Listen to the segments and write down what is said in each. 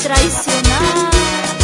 traicionar.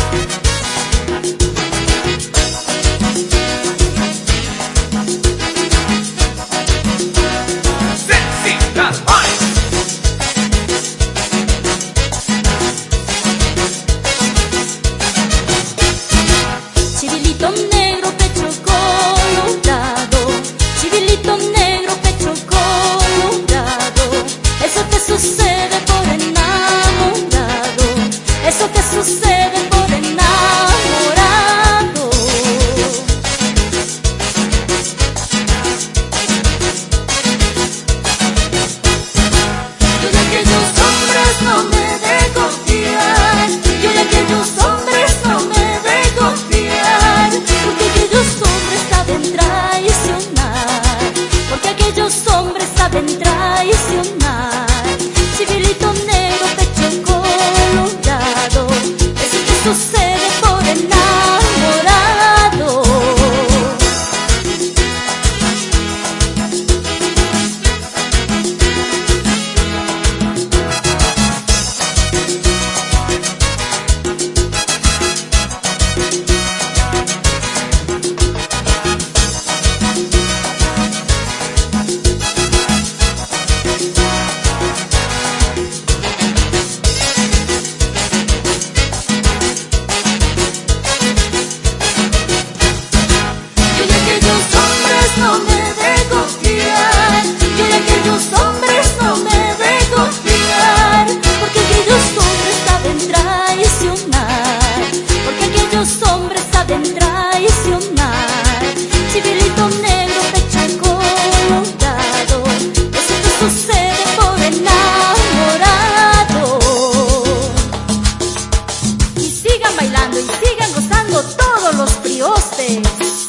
Chivilito negro, pecho colorado, chivilito negro, pecho colorado, eso te sucede por enamorado, eso te sucede por enamorado. Yo de aquellos hombres no me de confiar, yo de aquellos hombres no me de confiar, porque aquellos hombres saben traicionar, porque aquellos hombres saben traicionar. Civilito negro, pecho colorado, eso te sucede por enamorado. No me de confiar, yo de aquellos hombres no me de confiar, porque aquellos hombres saben traicionar, porque aquellos hombres saben traicionar. Civilito negro, pecho colorado, eso te sucede por enamorado. Y sigan bailando y sigan gozando todos los priostes.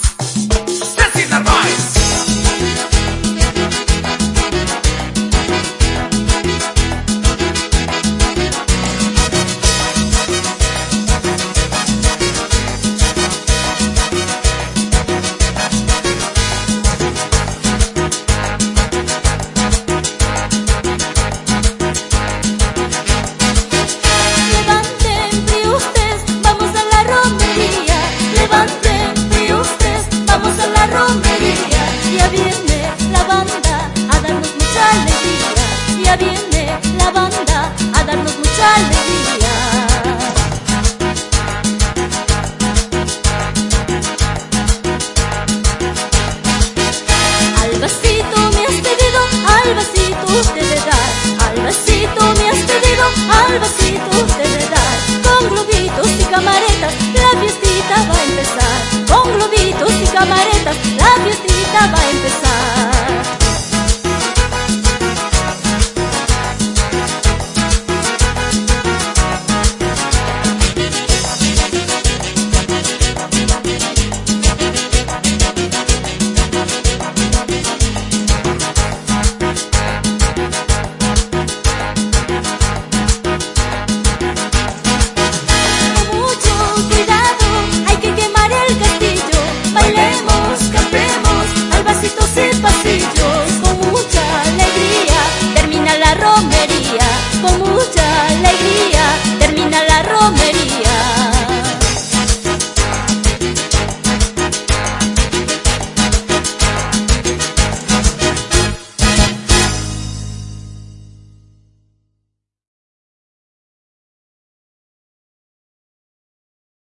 Levanten priustes, vamos a la romería. Levanten priustes, vamos a la romería. Ya viene la banda a darnos mucha alegría. Ya viene la banda a darnos mucha alegría. Al vasito me has pedido, al vasito te de dar. Al vasito me has pedido, al vasito